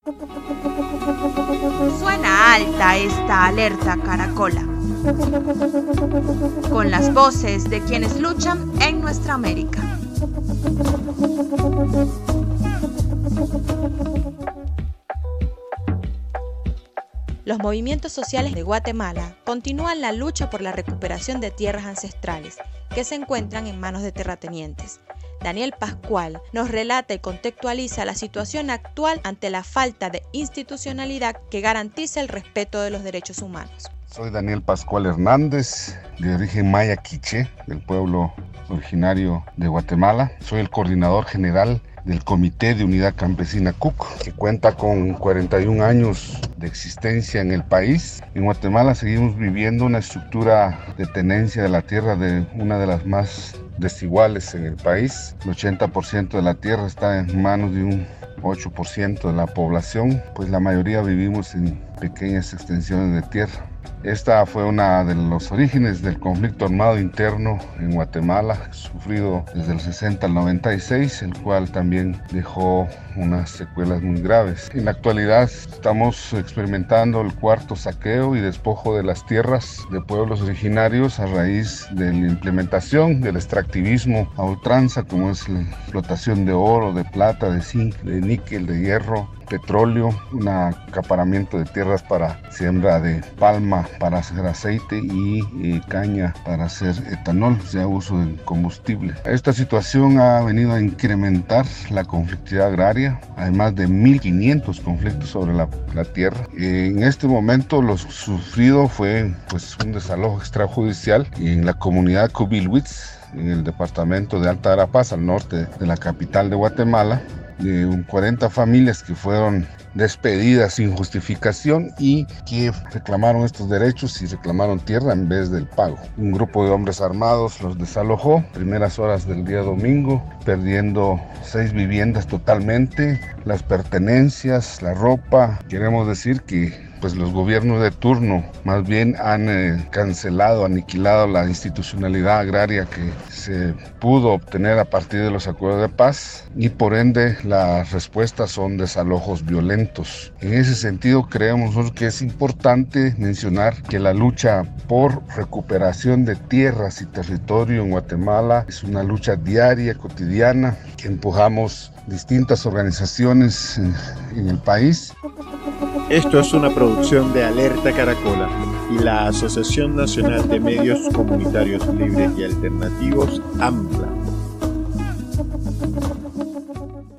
Suena alta esta alerta caracola, con las voces de quienes luchan en nuestra América. Los movimientos sociales de Guatemala continúan la lucha por la recuperación de tierras ancestrales que se encuentran en manos de terratenientes. Daniel Pascual nos relata y contextualiza la situación actual ante la falta de institucionalidad que garantiza el respeto de los derechos humanos. Soy Daniel Pascual Hernández, de origen maya quiché, del pueblo originario de Guatemala. Soy el coordinador general del Comité de Unidad Campesina CUC, que cuenta con 41 años de existencia en el país. En Guatemala seguimos viviendo una estructura de tenencia de la tierra de una de las más desiguales en el país. El 80% de la tierra está en manos de un 8% de la población, pues la mayoría vivimos en pequeñas extensiones de tierra. Esta fue una de los orígenes del conflicto armado interno en Guatemala, sufrido desde el 60 al 96, el cual también dejó unas secuelas muy graves. En la actualidad estamos experimentando el cuarto saqueo y despojo de las tierras de pueblos originarios a raíz de la implementación del extractivismo a ultranza, como es la explotación de oro, de plata, de zinc, de níquel, de hierro, petróleo, un acaparamiento de tierras para siembra de palma para hacer aceite y caña para hacer etanol, ya uso de combustible. Esta situación ha venido a incrementar la conflictividad agraria. Hay más de 1.500 conflictos sobre la tierra. En este momento lo sufrido fue un desalojo extrajudicial en la comunidad Cubilhuitz, en el departamento de Alta Verapaz, al norte de la capital de Guatemala, de 40 familias que fueron despedidas sin justificación y que reclamaron estos derechos y reclamaron tierra en vez del pago. Un grupo de hombres armados los desalojó primeras horas del día domingo, perdiendo 6 viviendas totalmente, las pertenencias, la ropa. Queremos decir que los gobiernos de turno más bien han cancelado, aniquilado la institucionalidad agraria que se pudo obtener a partir de los acuerdos de paz y por ende las respuestas son desalojos violentos. En ese sentido creemos que es importante mencionar que la lucha por recuperación de tierras y territorio en Guatemala es una lucha diaria, cotidiana, que empujamos distintas organizaciones en el país. Esto es una producción de Alerta Caracola y la Asociación Nacional de Medios Comunitarios Libres y Alternativos, AMPLA.